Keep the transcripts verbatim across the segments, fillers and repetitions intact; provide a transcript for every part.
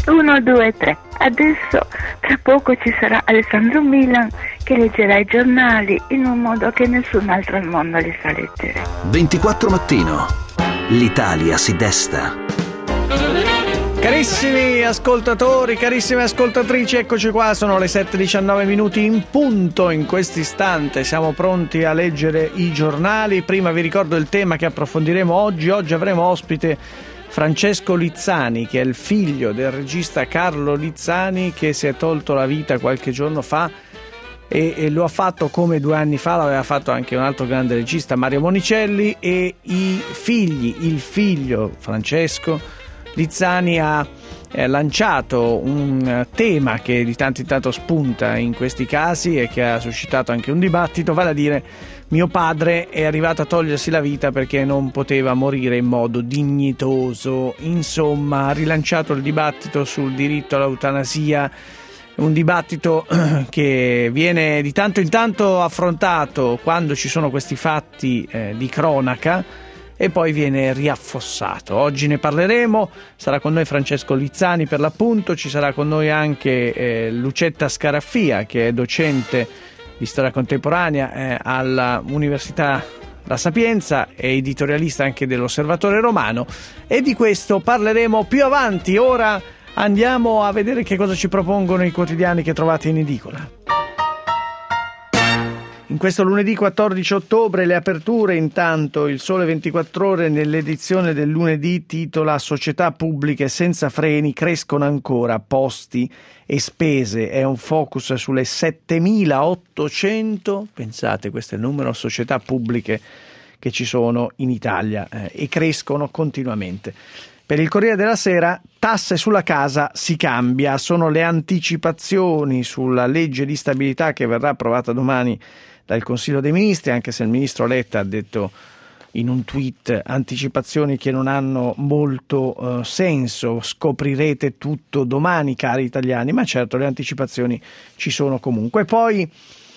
uno, due, tre. Adesso tra poco ci sarà Alessandro Milan che leggerà i giornali in un modo che nessun altro al mondo li sa leggere. ventiquattro Mattino. L'Italia si desta. Carissimi ascoltatori, carissime ascoltatrici, eccoci qua, sono le sette e diciannove minuti in punto. In questo istante siamo pronti a leggere i giornali. Prima vi ricordo il tema che approfondiremo oggi. Oggi avremo ospite Francesco Lizzani, che è il figlio del regista Carlo Lizzani, che si è tolto la vita qualche giorno fa e, e lo ha fatto come due anni fa l'aveva fatto anche un altro grande regista, Mario Monicelli. E i figli, il figlio Francesco Lizzani ha eh, lanciato un tema che di tanto in tanto spunta in questi casi e che ha suscitato anche un dibattito, vale a dire: mio padre è arrivato a togliersi la vita perché non poteva morire in modo dignitoso. Insomma, ha rilanciato il dibattito sul diritto all'eutanasia, un dibattito che viene di tanto in tanto affrontato quando ci sono questi fatti eh, di cronaca e poi viene riaffossato. Oggi ne parleremo, sarà con noi Francesco Lizzani per l'appunto, ci sarà con noi anche eh, Lucetta Scaraffia, che è docente di storia contemporanea eh, alla Università La Sapienza e editorialista anche dell'Osservatore Romano, e di questo parleremo più avanti. Ora andiamo a vedere che cosa ci propongono i quotidiani che trovate in edicola. In questo lunedì quattordici ottobre le aperture. Intanto il Sole ventiquattro Ore nell'edizione del lunedì titola: società pubbliche senza freni crescono ancora, posti e spese. È un focus sulle settemilaottocento, pensate, questo è il numero, società pubbliche che ci sono in Italia eh, e crescono continuamente. Per il Corriere della Sera, tasse sulla casa si cambia, sono le anticipazioni sulla legge di stabilità che verrà approvata domani dal Consiglio dei Ministri, anche se il ministro Letta ha detto in un tweet: anticipazioni che non hanno molto uh, senso, scoprirete tutto domani, cari italiani. Ma certo, le anticipazioni ci sono comunque. Poi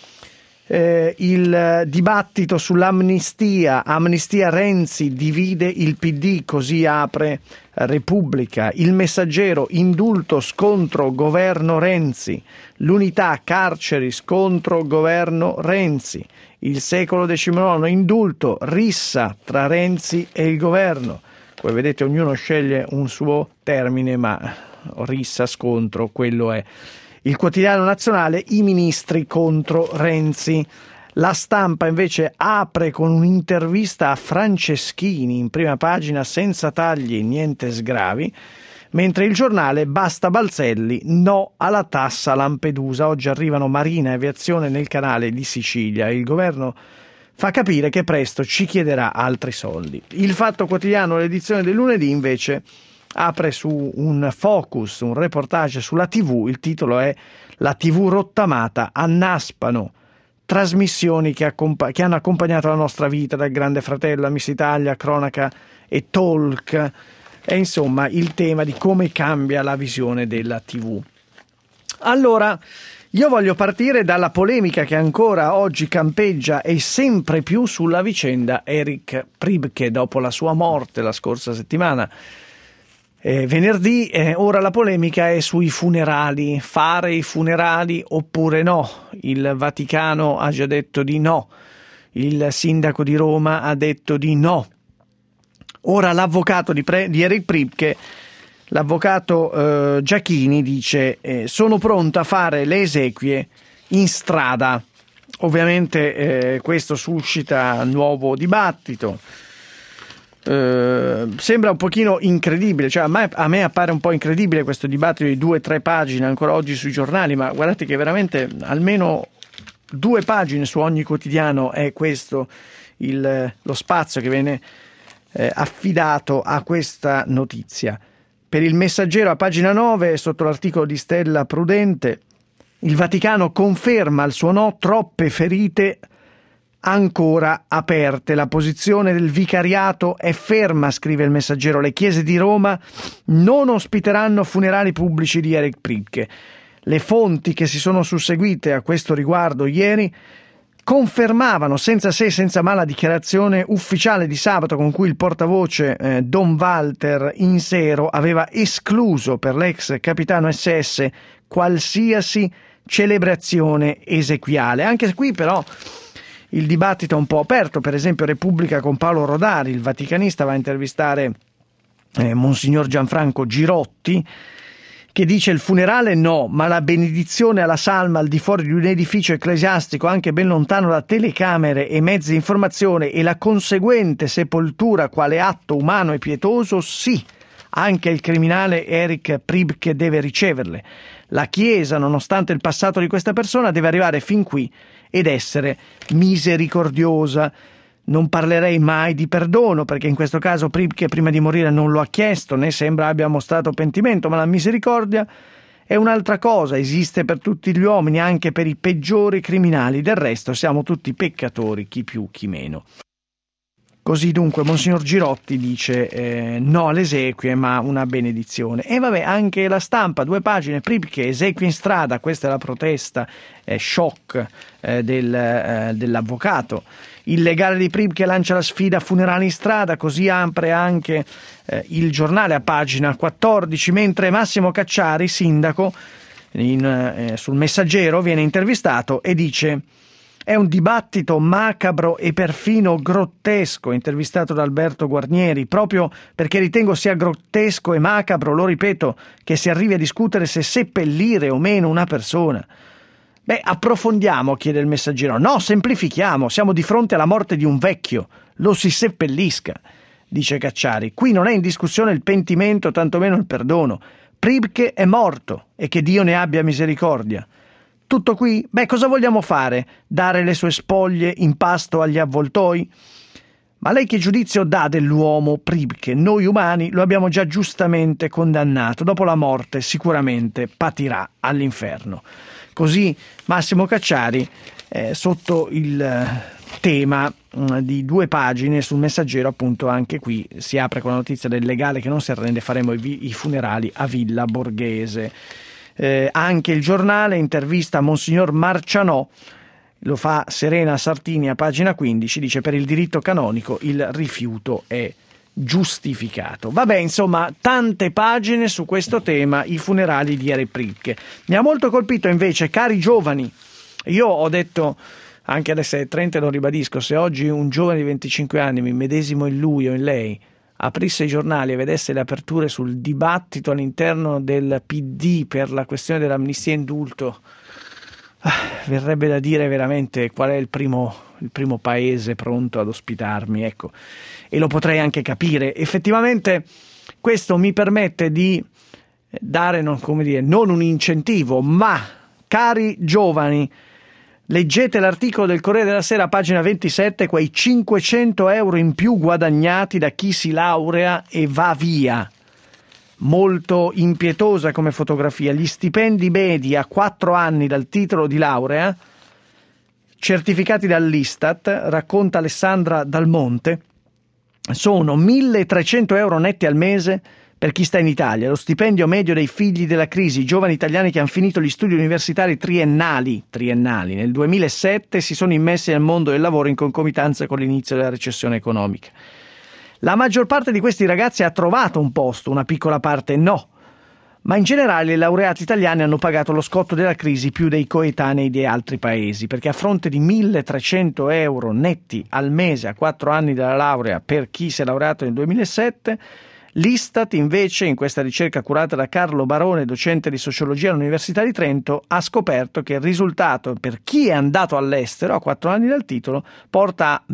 eh, il dibattito sull'amnistia, amnistia Renzi divide il P D, così apre Repubblica. Il Messaggero, indulto scontro governo Renzi. L'Unità, carceri scontro governo Renzi. Il Secolo diciannove, indulto, rissa tra Renzi e il governo. Come vedete ognuno sceglie un suo termine, ma rissa, scontro, quello è. Il Quotidiano Nazionale, i ministri contro Renzi. La Stampa invece apre con un'intervista a Franceschini in prima pagina: senza tagli, niente sgravi. Mentre il Giornale, basta Balzelli, no alla tassa Lampedusa. Oggi arrivano Marina e Aviazione nel canale di Sicilia e il governo fa capire che presto ci chiederà altri soldi. Il Fatto Quotidiano, l'edizione del lunedì, invece apre su un focus, un reportage sulla tivù. Il titolo è: la tivù rottamata, annaspano trasmissioni che, accomp- che hanno accompagnato la nostra vita, dal Grande Fratello a Miss Italia, Cronaca e Talk. È insomma il tema di come cambia la visione della tivù. Allora, io voglio partire dalla polemica che ancora oggi campeggia e sempre più sulla vicenda Erich Priebke dopo la sua morte la scorsa settimana. Eh, venerdì, eh, ora la polemica è sui funerali, fare i funerali oppure no. Il Vaticano ha già detto di no, il sindaco di Roma ha detto di no. Ora l'avvocato di, Pre- di Erich Priebke, l'avvocato eh, Giachini, dice eh, sono pronto a fare le esequie in strada. Ovviamente eh, questo suscita nuovo dibattito. Uh, sembra un pochino incredibile, cioè a me, a me appare un po' incredibile questo dibattito di due o tre pagine ancora oggi sui giornali, ma guardate che veramente almeno due pagine su ogni quotidiano è questo il, lo spazio che viene eh, affidato a questa notizia. Per il Messaggero, a pagina nove, sotto l'articolo di Stella Prudente, il Vaticano conferma il suo no, troppe ferite ancora aperte. La posizione del vicariato è ferma, scrive il Messaggero. Le chiese di Roma non ospiteranno funerali pubblici di Erich Priebke. Le fonti che si sono susseguite a questo riguardo ieri confermavano senza se e senza ma la dichiarazione ufficiale di sabato con cui il portavoce eh, Don Walter Insero aveva escluso per l'ex capitano S S qualsiasi celebrazione esequiale. Anche qui però il dibattito è un po' aperto. Per esempio Repubblica con Paolo Rodari, il vaticanista, va a intervistare eh, Monsignor Gianfranco Girotti, che dice: il funerale no, ma la benedizione alla salma al di fuori di un edificio ecclesiastico, anche ben lontano da telecamere e mezzi di informazione, e la conseguente sepoltura quale atto umano e pietoso, sì, anche il criminale Erich Priebke deve riceverle. La Chiesa, nonostante il passato di questa persona, deve arrivare fin qui ed essere misericordiosa. Non parlerei mai di perdono, perché in questo caso Priebke prima di morire non lo ha chiesto, né sembra abbia mostrato pentimento, ma la misericordia è un'altra cosa, esiste per tutti gli uomini, anche per i peggiori criminali. Del resto siamo tutti peccatori, chi più chi meno. Così dunque Monsignor Girotti dice eh, no alle esequie, ma una benedizione. E vabbè, anche La Stampa, due pagine, Priebke, esequie in strada, questa è la protesta, eh, shock eh, del, eh, dell'avvocato. Il legale di Priebke lancia la sfida funerale in strada, così apre anche eh, il giornale a pagina quattordici, mentre Massimo Cacciari, sindaco, in, eh, sul Messaggero, viene intervistato e dice: è un dibattito macabro e perfino grottesco, intervistato da Alberto Guarnieri, proprio perché ritengo sia grottesco e macabro, lo ripeto, che si arrivi a discutere se seppellire o meno una persona. Beh, approfondiamo, chiede il Messaggero. No, semplifichiamo, siamo di fronte alla morte di un vecchio, lo si seppellisca, dice Cacciari. Qui non è in discussione il pentimento, tantomeno il perdono. Priebke è morto e che Dio ne abbia misericordia. Tutto qui? Beh, cosa vogliamo fare? Dare le sue spoglie in pasto agli avvoltoi? Ma lei che giudizio dà dell'uomo Priebke? Noi umani lo abbiamo già giustamente condannato. Dopo la morte sicuramente patirà all'inferno. Così Massimo Cacciari eh, sotto il tema mh, di due pagine sul Messaggero, appunto anche qui si apre con la notizia del legale che non si arrende, faremo i, vi- i funerali a Villa Borghese. Eh, anche il giornale intervista Monsignor Marcianò, lo fa Serena Sartini a pagina quindici, dice: per il diritto canonico il rifiuto è giustificato. Vabbè, insomma, tante pagine su questo tema, i funerali di Erich Priebke. Mi ha molto colpito invece, cari giovani, io ho detto anche alle sei e trenta, lo ribadisco, se oggi un giovane di venticinque anni, mi medesimo in lui o in lei, aprisse i giornali e vedesse le aperture sul dibattito all'interno del P D per la questione dell'amnistia e indulto, ah, verrebbe da dire veramente qual è il primo, il primo paese pronto ad ospitarmi, ecco. E lo potrei anche capire. Effettivamente questo mi permette di dare, non, come dire, non un incentivo, ma, cari giovani, leggete l'articolo del Corriere della Sera, pagina ventisette, quei cinquecento euro in più guadagnati da chi si laurea e va via. Molto impietosa come fotografia. Gli stipendi medi a quattro anni dal titolo di laurea, certificati dall'Istat, racconta Alessandra Dal Monte, sono milletrecento euro netti al mese per chi sta in Italia. Lo stipendio medio dei figli della crisi, giovani italiani che hanno finito gli studi universitari triennali, triennali nel duemilasette, si sono immessi nel mondo del lavoro in concomitanza con l'inizio della recessione economica. La maggior parte di questi ragazzi ha trovato un posto, una piccola parte no, ma in generale i laureati italiani hanno pagato lo scotto della crisi più dei coetanei di altri paesi, perché a fronte di milletrecento euro netti al mese a quattro anni dalla laurea per chi si è laureato nel duemilasette, l'Istat invece, in questa ricerca curata da Carlo Barone, docente di sociologia all'Università di Trento, ha scoperto che il risultato per chi è andato all'estero a quattro anni dal titolo porta a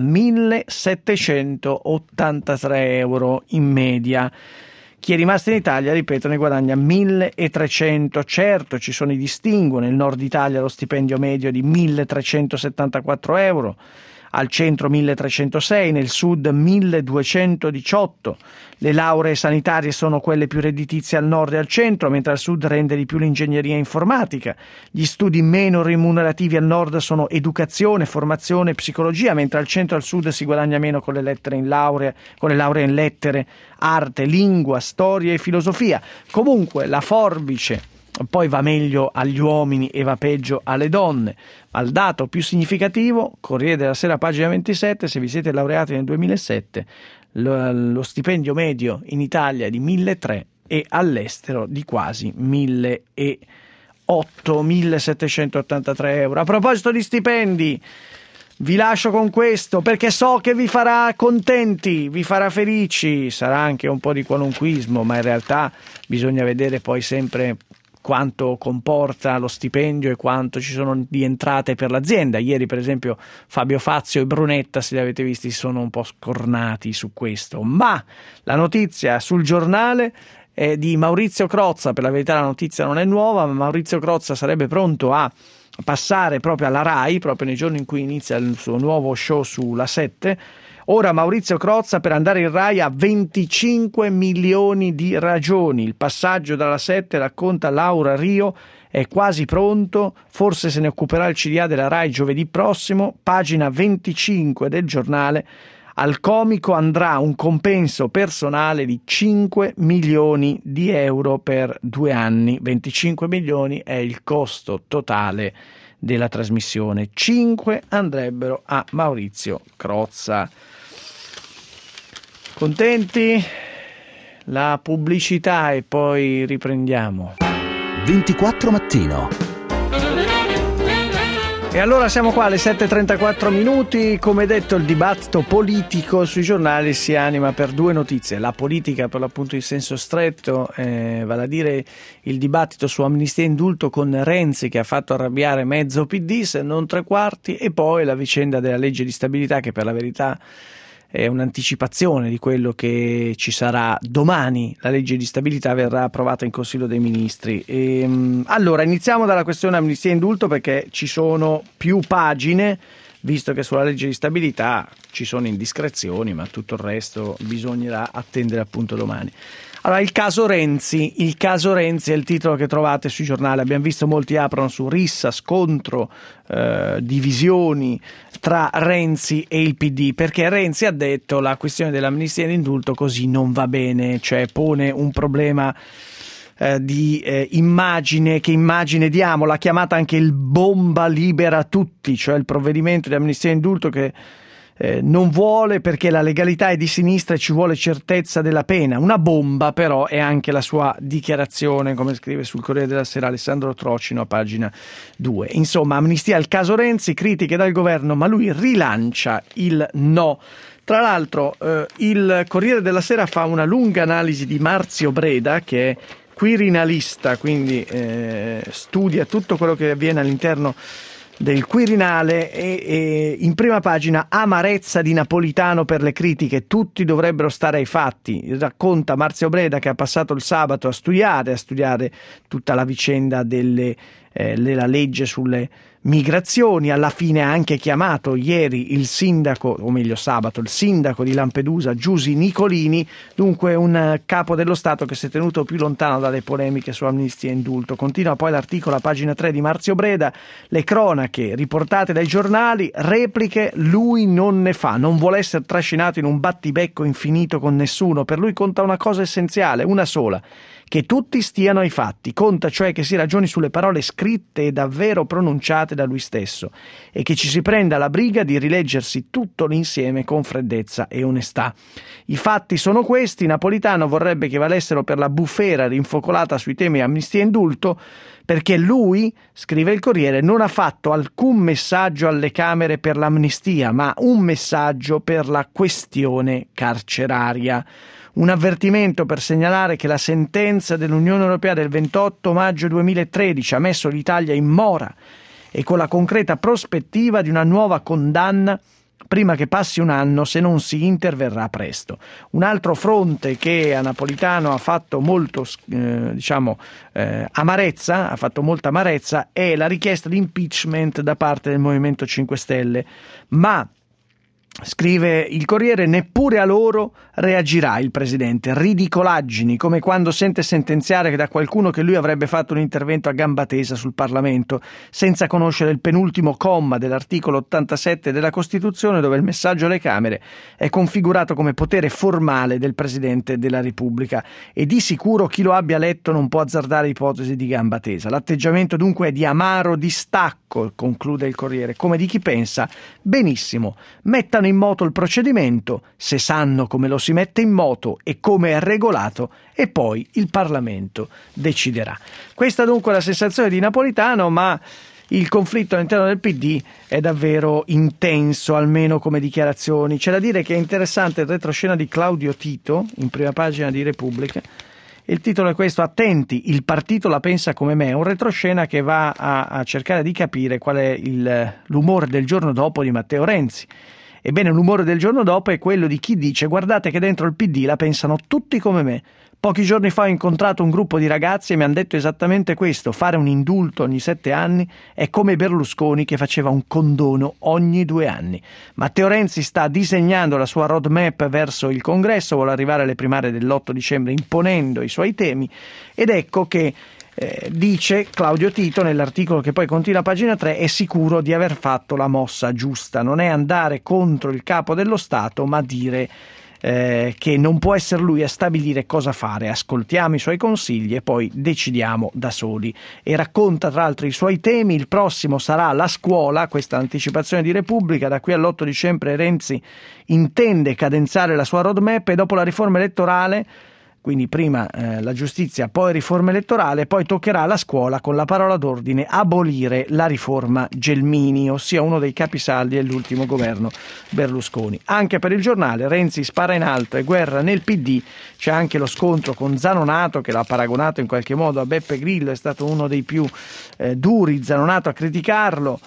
millesettecentottantatré euro in media. Chi è rimasto in Italia, ripeto, ne guadagna milletrecento. Certo, ci sono i distinguo. Nel nord Italia lo stipendio medio è di milletrecentosettantaquattro euro, al centro milletrecentosei, nel sud milleduecentodiciotto. Le lauree sanitarie sono quelle più redditizie al nord e al centro, mentre al sud rende di più l'ingegneria informatica. Gli studi meno remunerativi al nord sono educazione, formazione e psicologia, mentre al centro e al sud si guadagna meno con le lettere in laurea, con le lauree in lettere, arte, lingua, storia e filosofia. Comunque la forbice poi va meglio agli uomini e va peggio alle donne. Ma il dato più significativo, Corriere della Sera, pagina ventisette, se vi siete laureati nel duemilasette, lo, lo stipendio medio in Italia è di milletrecento e all'estero di quasi milleottocento, millesettecentottantatré euro. A proposito di stipendi, vi lascio con questo perché so che vi farà contenti, vi farà felici, sarà anche un po' di qualunquismo, ma in realtà bisogna vedere poi sempre quanto comporta lo stipendio e quanto ci sono di entrate per l'azienda. Ieri per esempio Fabio Fazio e Brunetta, se li avete visti, sono un po' scornati su questo, ma la notizia sul giornale è di Maurizio Crozza. Per la verità la notizia non è nuova, ma Maurizio Crozza sarebbe pronto a passare proprio alla Rai, proprio nei giorni in cui inizia il suo nuovo show sulla sette. Ora Maurizio Crozza per andare in Rai ha venticinque milioni di ragioni. Il passaggio dalla sette, racconta Laura Rio, è quasi pronto, forse se ne occuperà il C D A della Rai giovedì prossimo. Pagina venticinque del giornale: al comico andrà un compenso personale di cinque milioni di euro per due anni. venticinque milioni è il costo totale della trasmissione, cinque andrebbero a Maurizio Crozza. Contenti? La pubblicità e poi riprendiamo. ventiquattro Mattino. E allora siamo qua alle sette e trentaquattro minuti. Come detto, il dibattito politico sui giornali si anima per due notizie: la politica per l'appunto in senso stretto, eh, vale a dire il dibattito su amnistia e indulto con Renzi che ha fatto arrabbiare mezzo P D, se non tre quarti, e poi la vicenda della legge di stabilità, che per la verità è un'anticipazione di quello che ci sarà domani. La legge di stabilità verrà approvata in Consiglio dei Ministri. E, allora, iniziamo dalla questione amnistia e indulto, perché ci sono più pagine, visto che sulla legge di stabilità ci sono indiscrezioni, ma tutto il resto bisognerà attendere appunto domani. Allora, il caso Renzi, il caso Renzi è il titolo che trovate sui giornali. Abbiamo visto molti aprono su rissa, scontro, eh, divisioni tra Renzi e il P D, perché Renzi ha detto la questione dell'amnistia e l'indulto così non va bene, cioè pone un problema eh, di eh, immagine. Che immagine diamo? L'ha chiamata anche il bomba libera tutti, cioè il provvedimento di amnistia e indulto che Eh, non vuole perché la legalità è di sinistra e ci vuole certezza della pena. Una bomba però è anche la sua dichiarazione, come scrive sul Corriere della Sera Alessandro Trocino a pagina due. Insomma, amnistia al caso Renzi, critiche dal governo, ma lui rilancia il no. Tra l'altro eh, il Corriere della Sera fa una lunga analisi di Marzio Breda, che è quirinalista, quindi eh, studia tutto quello che avviene all'interno del Quirinale, e, e in prima pagina amarezza di Napolitano per le critiche, tutti dovrebbero stare ai fatti. Racconta Marzio Breda che ha passato il sabato a studiare, a studiare tutta la vicenda delle, eh, della legge sulle migrazioni. Alla fine ha anche chiamato ieri il sindaco, o meglio sabato, il sindaco di Lampedusa Giusi Nicolini, dunque un capo dello Stato che si è tenuto più lontano dalle polemiche su amnistia e indulto. Continua poi l'articolo a pagina tre di Marzio Breda: le cronache riportate dai giornali, repliche lui non ne fa, non vuole essere trascinato in un battibecco infinito con nessuno. Per lui conta una cosa essenziale, una sola: che tutti stiano ai fatti. Conta cioè che si ragioni sulle parole scritte e davvero pronunciate da lui stesso, e che ci si prenda la briga di rileggersi tutto l'insieme con freddezza e onestà. I fatti sono questi: Napolitano vorrebbe che valessero per la bufera rinfocolata sui temi amnistia e indulto, perché lui, scrive il Corriere, non ha fatto alcun messaggio alle Camere per l'amnistia, ma un messaggio per la questione carceraria. Un avvertimento per segnalare che la sentenza dell'Unione Europea del ventotto maggio duemilatredici ha messo l'Italia in mora, e con la concreta prospettiva di una nuova condanna prima che passi un anno, se non si interverrà presto. Un altro fronte che a Napolitano ha fatto molto eh, diciamo eh, amarezza, ha fatto molta amarezza, è la richiesta di impeachment da parte del Movimento cinque Stelle, ma Scrive il Corriere, neppure a loro reagirà il presidente. Ridicolaggini, come quando sente sentenziare da qualcuno che lui avrebbe fatto un intervento a gamba tesa sul Parlamento, senza conoscere il penultimo comma dell'articolo ottantasette della Costituzione, dove il messaggio alle Camere è configurato come potere formale del Presidente della Repubblica. E di sicuro chi lo abbia letto non può azzardare ipotesi di gamba tesa. L'atteggiamento dunque è di amaro distacco, conclude il Corriere, come di chi pensa, benissimo, mettano in moto il procedimento, se sanno come lo si mette in moto e come è regolato, e poi il Parlamento deciderà. Questa dunque è la sensazione di Napolitano, ma il conflitto all'interno del P D è davvero intenso, almeno come dichiarazioni. C'è da dire che è interessante il retroscena di Claudio Tito, in prima pagina di Repubblica. Il titolo è questo: attenti, il partito la pensa come me. Un retroscena che va a, a cercare di capire qual è il, l'umore del giorno dopo di Matteo Renzi. Ebbene, l'umore del giorno dopo è quello di chi dice: guardate che dentro il P D la pensano tutti come me. Pochi giorni fa ho incontrato un gruppo di ragazzi e mi hanno detto esattamente questo: fare un indulto ogni sette anni è come Berlusconi che faceva un condono ogni due anni. Matteo Renzi sta disegnando la sua roadmap verso il congresso, vuole arrivare alle primarie dell'otto dicembre imponendo i suoi temi, ed ecco che Eh, dice Claudio Tito nell'articolo che poi continua a pagina tre, è sicuro di aver fatto la mossa giusta, non è andare contro il capo dello Stato ma dire eh, che non può essere lui a stabilire cosa fare, ascoltiamo i suoi consigli e poi decidiamo da soli. E racconta tra l'altro i suoi temi. Il prossimo sarà la scuola, questa è l'anticipazione di Repubblica, da qui all'otto dicembre Renzi intende cadenzare la sua roadmap e dopo la riforma elettorale, quindi prima eh, la giustizia, poi riforma elettorale, poi toccherà alla scuola con la parola d'ordine abolire la riforma Gelmini, ossia uno dei capisaldi dell'ultimo governo Berlusconi. Anche per il Giornale Renzi spara in alto e guerra nel P D, c'è anche lo scontro con Zanonato che l'ha paragonato in qualche modo a Beppe Grillo, è stato uno dei più eh, duri Zanonato a criticarlo.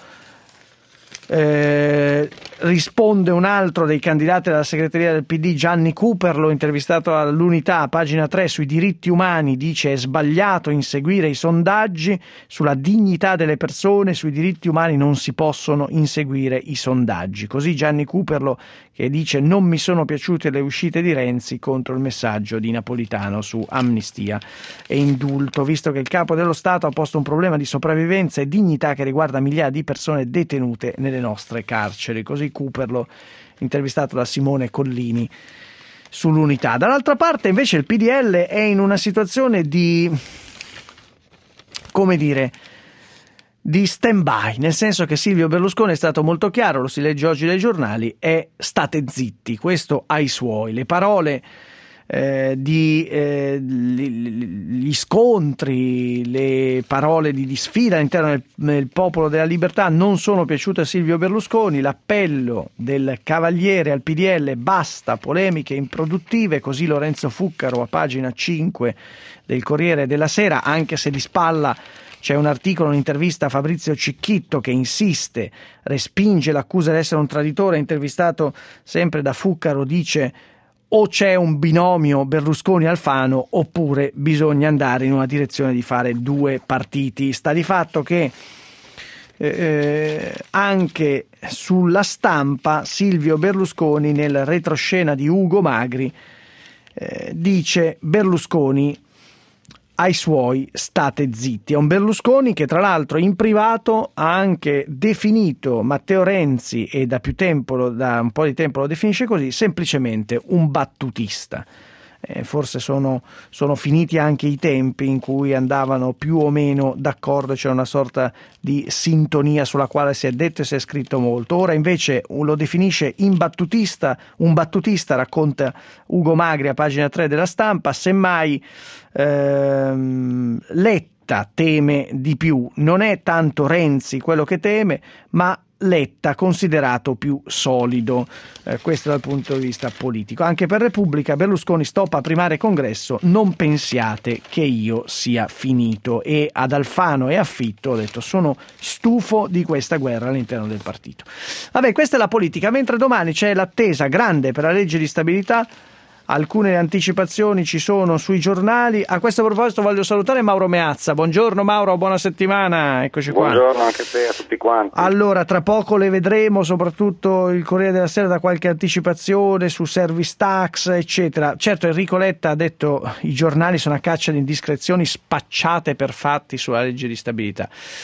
Eh, risponde un altro dei candidati alla segreteria del P D, Gianni Cooperlo, intervistato all'Unità, pagina tre, sui diritti umani, dice: è sbagliato inseguire i sondaggi, sulla dignità delle persone, sui diritti umani non si possono inseguire i sondaggi. Così Gianni Cooperlo, che dice: non mi sono piaciute le uscite di Renzi contro il messaggio di Napolitano su amnistia e indulto, visto che il capo dello Stato ha posto un problema di sopravvivenza e dignità che riguarda migliaia di persone detenute nelle nostre carceri. Così Cooperlo, intervistato da Simone Collini sull'Unità. Dall'altra parte invece il P D L è in una situazione di, come dire, di stand-by, nel senso che Silvio Berlusconi è stato molto chiaro, lo si legge oggi dai giornali, è state zitti, questo ai suoi. Le parole Eh, di eh, gli scontri, le parole di, di sfida all'interno del, del Popolo della Libertà non sono piaciute a Silvio Berlusconi. L'appello del Cavaliere al P D L: basta polemiche improduttive, così Lorenzo Fuccaro a pagina cinque del Corriere della Sera, anche se di spalla c'è un articolo, un'intervista a Fabrizio Cicchitto che insiste, respinge l'accusa di essere un traditore, intervistato sempre da Fuccaro, dice: o c'è un binomio Berlusconi-Alfano oppure bisogna andare in una direzione di fare due partiti. Sta di fatto che eh, anche sulla Stampa Silvio Berlusconi, nel retroscena di Ugo Magri, eh, dice: Berlusconi ai suoi state zitti. È un Berlusconi che tra l'altro in privato ha anche definito Matteo Renzi, e da più tempo, da un po' di tempo lo definisce così, semplicemente un battutista. Eh, forse sono, sono finiti anche i tempi in cui andavano più o meno d'accordo, c'era una sorta di sintonia sulla quale si è detto e si è scritto molto. Ora invece lo definisce imbattutista, un battutista, racconta Ugo Magri a pagina tre della Stampa. Semmai ehm, Letta teme di più, non è tanto Renzi quello che teme, ma Letta considerato più solido, eh, questo dal punto di vista politico. Anche per Repubblica Berlusconi stoppa primaria e congresso, non pensiate che io sia finito. E ad Alfano e a Fitto ho detto: sono stufo di questa guerra all'interno del partito. Vabbè, questa è la politica, mentre domani c'è l'attesa grande per la legge di stabilità alcune anticipazioni ci sono sui giornali. A questo proposito voglio salutare Mauro Meazza. Buongiorno Mauro, buona settimana, eccoci qua. Buongiorno anche a te, a tutti quanti. Allora, tra poco le vedremo, soprattutto il Corriere della Sera, da qualche anticipazione su service tax, eccetera. Certo, Enrico Letta ha detto i giornali sono a caccia di indiscrezioni spacciate per fatti sulla legge di stabilità.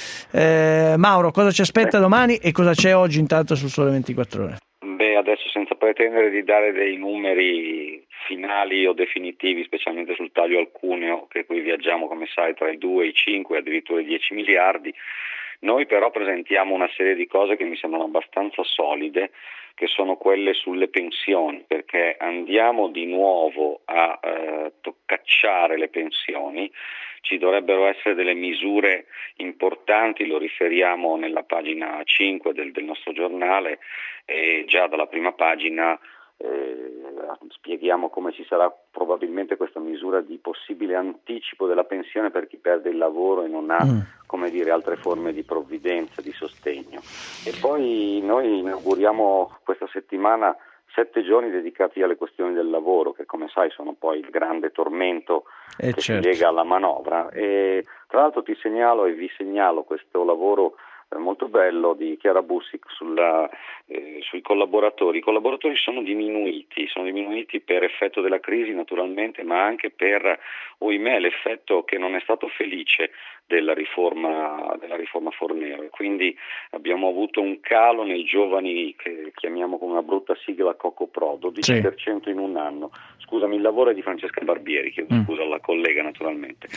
Eh, Mauro, cosa ci aspetta Beh. domani e cosa c'è oggi intanto sul Sole ventiquattro Ore? Beh, adesso senza pretendere di dare dei numeri finali o definitivi, specialmente sul taglio al cuneo, che qui viaggiamo, come sai, tra i due, i cinque, addirittura i dieci miliardi, noi però presentiamo una serie di cose che mi sembrano abbastanza solide, che sono quelle sulle pensioni, perché andiamo di nuovo a eh, toccacciare le pensioni. Ci dovrebbero essere delle misure importanti, lo riferiamo nella pagina cinque del, del nostro giornale, e già dalla prima pagina eh, spieghiamo come ci sarà probabilmente questa misura di possibile anticipo della pensione per chi perde il lavoro e non ha mm. come dire, altre forme di provvidenza, di sostegno. E poi noi inauguriamo questa settimana sette giorni dedicati alle questioni del lavoro, che come sai sono poi il grande tormento eh che certo. si lega alla manovra. E tra l'altro ti segnalo e vi segnalo questo lavoro eh, molto bello di Chiara Bussic sulla, eh, sui collaboratori. I collaboratori sono diminuiti, sono diminuiti per effetto della crisi naturalmente, ma anche per, ohimè, l'effetto che non è stato felice della riforma della riforma Fornero, e quindi abbiamo avuto un calo nei giovani che chiamiamo con una brutta sigla Cocoprod, dodici per cento sì. in un anno. Scusami, il lavoro è di Francesca Barbieri, chiedo mm. scusa alla collega naturalmente.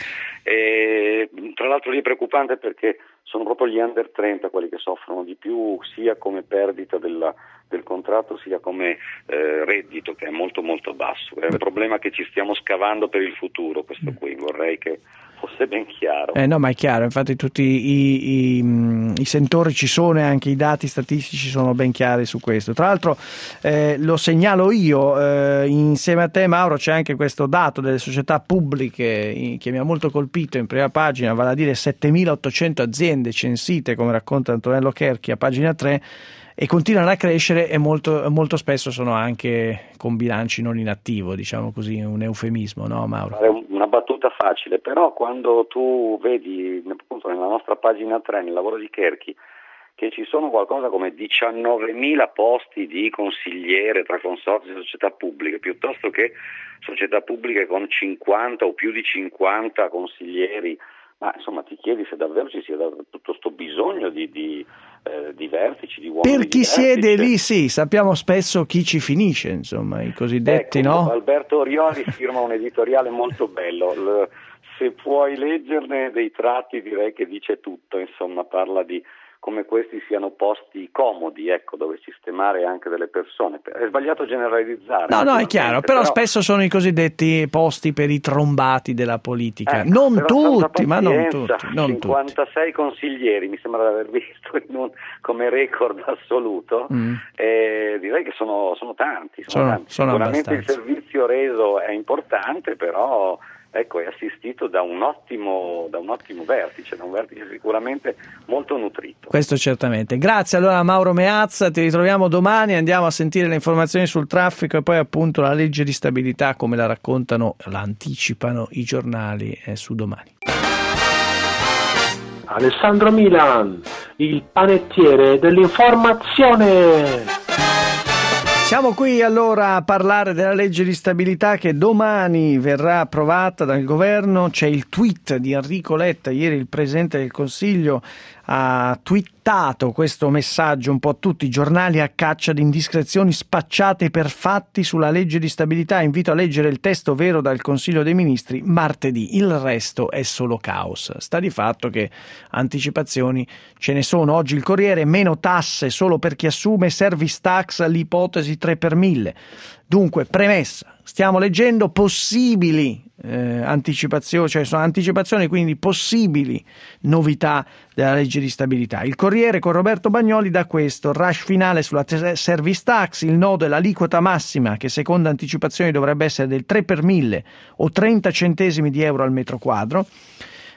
E, tra l'altro lì è preoccupante perché sono proprio gli under trenta quelli che soffrono di più, sia come perdita della, del contratto sia come eh, reddito, che è molto molto basso. È un problema che ci stiamo scavando per il futuro, questo qui, vorrei che fosse ben chiaro. Eh no, ma è chiaro, infatti tutti i, i, i sentori ci sono e anche i dati statistici sono ben chiari su questo. Tra l'altro eh, lo segnalo io, eh, insieme a te Mauro c'è anche questo dato delle società pubbliche che mi ha molto colpito in prima pagina, vale a dire settemilaottocento aziende censite, come racconta Antonello Cherchi a pagina tre, e continuano a crescere e molto, molto spesso sono anche con bilanci non in attivo, diciamo così, un eufemismo, no Mauro? È una battuta facile, però quando tu vedi appunto nella nostra pagina tre, nel lavoro di Cherchi, che ci sono qualcosa come diciannovemila posti di consigliere tra consorzi e società pubbliche, piuttosto che società pubbliche con cinquanta o più di cinquanta consiglieri, ma insomma ti chiedi se davvero ci sia tutto sto bisogno di, di, eh, di vertici, di uomini. Per chi siede lì, sì, sappiamo spesso chi ci finisce, insomma, i cosiddetti, ecco, no? Alberto Orioli firma un editoriale molto bello, L- se puoi leggerne dei tratti direi che dice tutto, insomma, parla di come questi siano posti comodi, ecco, dove sistemare anche delle persone. È sbagliato generalizzare. No, no, è chiaro, però, però spesso sono i cosiddetti posti per i trombati della politica. Ecco, non tutti, ma non tutti. Non cinquantasei tutti. Consiglieri, mi sembra di aver visto in un, come record assoluto, mm. e direi che sono, sono tanti. Sono, sono, tanti. Sono Sicuramente abbastanza. Il servizio reso è importante, però ecco, è assistito da un ottimo da un ottimo vertice, da un vertice sicuramente molto nutrito. Questo certamente. Grazie allora Mauro Meazza, ti ritroviamo domani, andiamo a sentire le informazioni sul traffico e poi appunto la legge di stabilità come la raccontano, la anticipano i giornali eh, su Domani. Alessandro Milan, il panettiere dell'informazione. Siamo qui allora a parlare della legge di stabilità che domani verrà approvata dal governo. C'è il tweet di Enrico Letta, ieri il Presidente del Consiglio ha twittato questo messaggio un po' a tutti i giornali a caccia di indiscrezioni spacciate per fatti sulla legge di stabilità. Invito a leggere il testo vero dal Consiglio dei Ministri martedì, il resto è solo caos. Sta di fatto che anticipazioni ce ne sono. Oggi il Corriere, meno tasse solo per chi assume, service tax, l'ipotesi tre per mille. Dunque, premessa, stiamo leggendo possibili eh, anticipazioni, cioè sono anticipazioni, quindi possibili novità della legge di stabilità. Il Corriere con Roberto Bagnoli dà questo, rush finale sulla service tax, il nodo è l'aliquota massima che secondo anticipazioni dovrebbe essere del tre per mille o trenta centesimi di euro al metro quadro.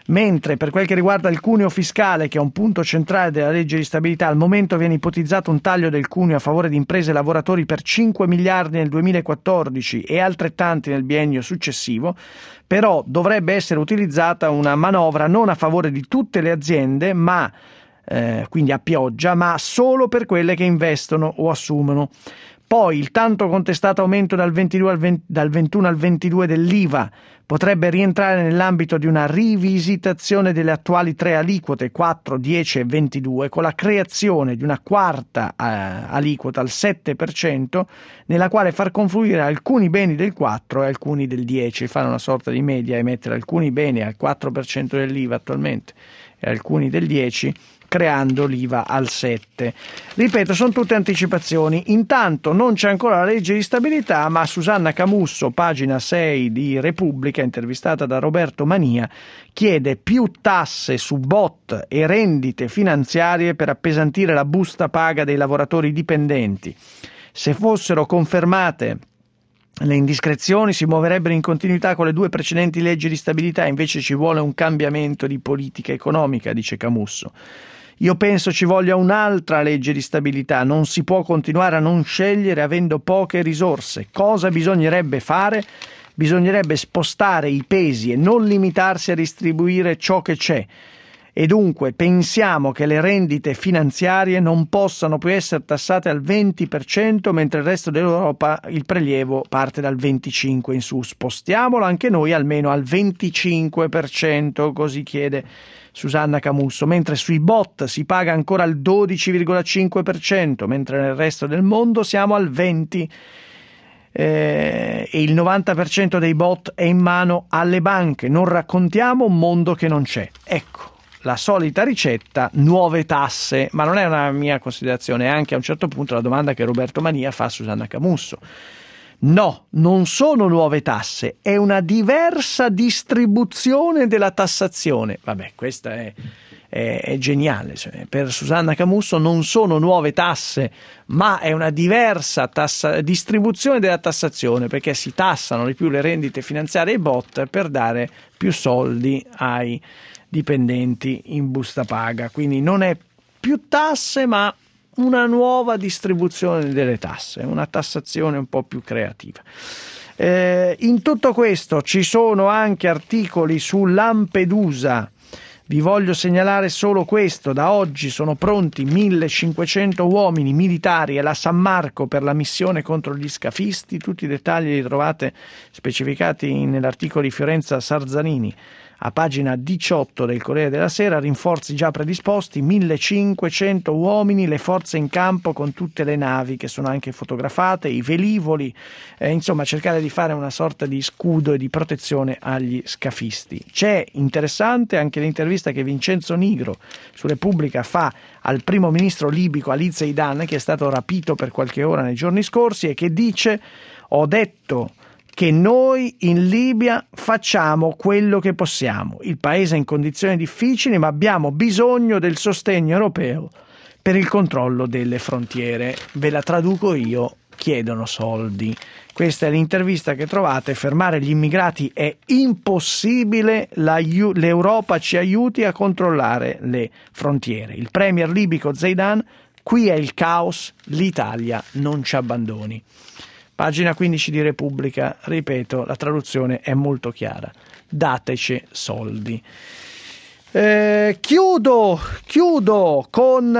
Mentre per quel che riguarda il cuneo fiscale, che è un punto centrale della legge di stabilità, al momento viene ipotizzato un taglio del cuneo a favore di imprese e lavoratori per cinque miliardi nel duemilaquattordici e altrettanti nel biennio successivo, però dovrebbe essere utilizzata una manovra non a favore di tutte le aziende, ma eh, quindi a pioggia, ma solo per quelle che investono o assumono. Poi il tanto contestato aumento dal, ventidue al venti, dal ventuno al ventidue dell'I V A potrebbe rientrare nell'ambito di una rivisitazione delle attuali tre aliquote quattro, dieci e ventidue, con la creazione di una quarta eh, aliquota al sette per cento, nella quale far confluire alcuni beni del quattro e alcuni del dieci, fare una sorta di media e mettere alcuni beni al quattro per cento dell'I V A attualmente e alcuni del dieci, creando l'I V A al sette. Ripeto, sono tutte anticipazioni. Intanto non c'è ancora la legge di stabilità, ma Susanna Camusso, pagina sei di Repubblica, intervistata da Roberto Mania, chiede più tasse su bot e rendite finanziarie per appesantire la busta paga dei lavoratori dipendenti. Se fossero confermate le indiscrezioni, si muoverebbero in continuità con le due precedenti leggi di stabilità, invece ci vuole un cambiamento di politica economica, dice Camusso. Io penso ci voglia un'altra legge di stabilità, non si può continuare a non scegliere avendo poche risorse. Cosa bisognerebbe fare? Bisognerebbe spostare i pesi e non limitarsi a distribuire ciò che c'è. E dunque pensiamo che le rendite finanziarie non possano più essere tassate al venti per cento, mentre il resto dell'Europa il prelievo parte dal venticinque per cento in su. Spostiamolo anche noi almeno al venticinque per cento, così chiede Susanna Camusso, mentre sui bot si paga ancora il dodici virgola cinque per cento, mentre nel resto del mondo siamo al venti per cento. Eh, e il novanta per cento dei bot è in mano alle banche. Non raccontiamo un mondo che non c'è. Ecco, la solita ricetta, nuove tasse, ma non è una mia considerazione, è anche a un certo punto la domanda che Roberto Mania fa a Susanna Camusso. No, non sono nuove tasse, è una diversa distribuzione della tassazione. Vabbè, questa è, è, è geniale. Cioè, per Susanna Camusso non sono nuove tasse, ma è una diversa tassa, distribuzione della tassazione, perché si tassano di più le rendite finanziarie e i bot per dare più soldi ai dipendenti in busta paga. Quindi non è più tasse, ma una nuova distribuzione delle tasse, una tassazione un po' più creativa. Eh, in tutto questo ci sono anche articoli su Lampedusa. Vi voglio segnalare solo questo: da oggi sono pronti millecinquecento uomini militari alla San Marco per la missione contro gli scafisti. Tutti i dettagli li trovate specificati nell'articolo di Fiorenza Sarzanini a pagina diciotto del Corriere della Sera. Rinforzi già predisposti, millecinquecento uomini, le forze in campo con tutte le navi che sono anche fotografate, i velivoli, eh, insomma cercare di fare una sorta di scudo e di protezione agli scafisti. C'è interessante anche l'intervista che Vincenzo Nigro su Repubblica fa al primo ministro libico Ali Zeidan, che è stato rapito per qualche ora nei giorni scorsi, e che dice: ho detto che noi in Libia facciamo quello che possiamo. Il paese è in condizioni difficili, ma abbiamo bisogno del sostegno europeo per il controllo delle frontiere. Ve la traduco io: chiedono soldi. Questa è l'intervista che trovate. Fermare gli immigrati è impossibile, l'Europa ci aiuti a controllare le frontiere. Il premier libico Zeidan: qui è il caos, l'Italia non ci abbandoni. Pagina quindici di Repubblica, ripeto, la traduzione è molto chiara: dateci soldi. Eh, chiudo, chiudo con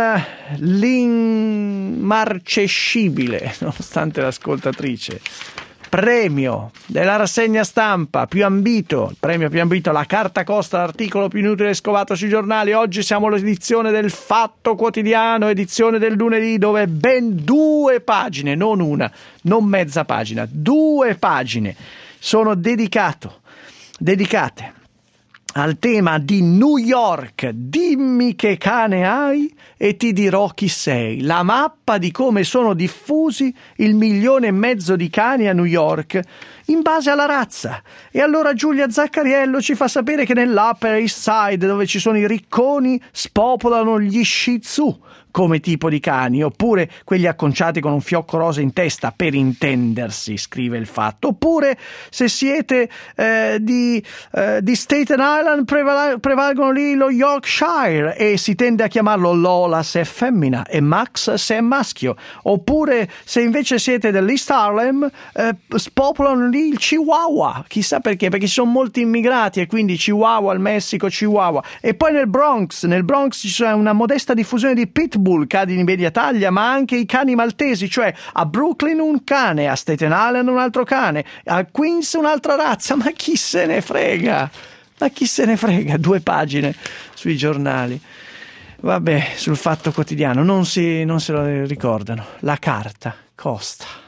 l'immarcescibile, nonostante l'ascoltatrice, premio della rassegna stampa più ambito, il premio più ambito, la carta costa, l'articolo più inutile scovato sui giornali. Oggi siamo all'edizione del Fatto Quotidiano, edizione del lunedì, dove ben due pagine, non una, non mezza pagina, due pagine sono dedicato, dedicate al tema di New York. Dimmi che cane hai e ti dirò chi sei. La mappa di come sono diffusi il milione e mezzo di cani a New York in base alla razza. E allora Giulia Zaccariello ci fa sapere che nell'Upper East Side, dove ci sono i ricconi, spopolano gli Shih Tzu, come tipo di cani, oppure quelli acconciati con un fiocco rosa in testa, per intendersi, scrive il Fatto, oppure se siete eh, di, eh, di Staten Island preval- prevalgono lì lo Yorkshire e si tende a chiamarlo Lola se è femmina e Max se è maschio, oppure se invece siete dell'East Harlem eh, spopolano lì il Chihuahua, chissà perché, perché ci sono molti immigrati e quindi Chihuahua al Messico, Chihuahua. E poi nel Bronx, nel Bronx ci sono una modesta diffusione di pitbull, cani di media taglia, ma anche i cani maltesi, cioè a Brooklyn un cane, a Staten Island un altro cane, a Queens un'altra razza, ma chi se ne frega? Ma chi se ne frega? Due pagine sui giornali. Vabbè, sul Fatto Quotidiano non si, non se lo ricordano. La carta costa.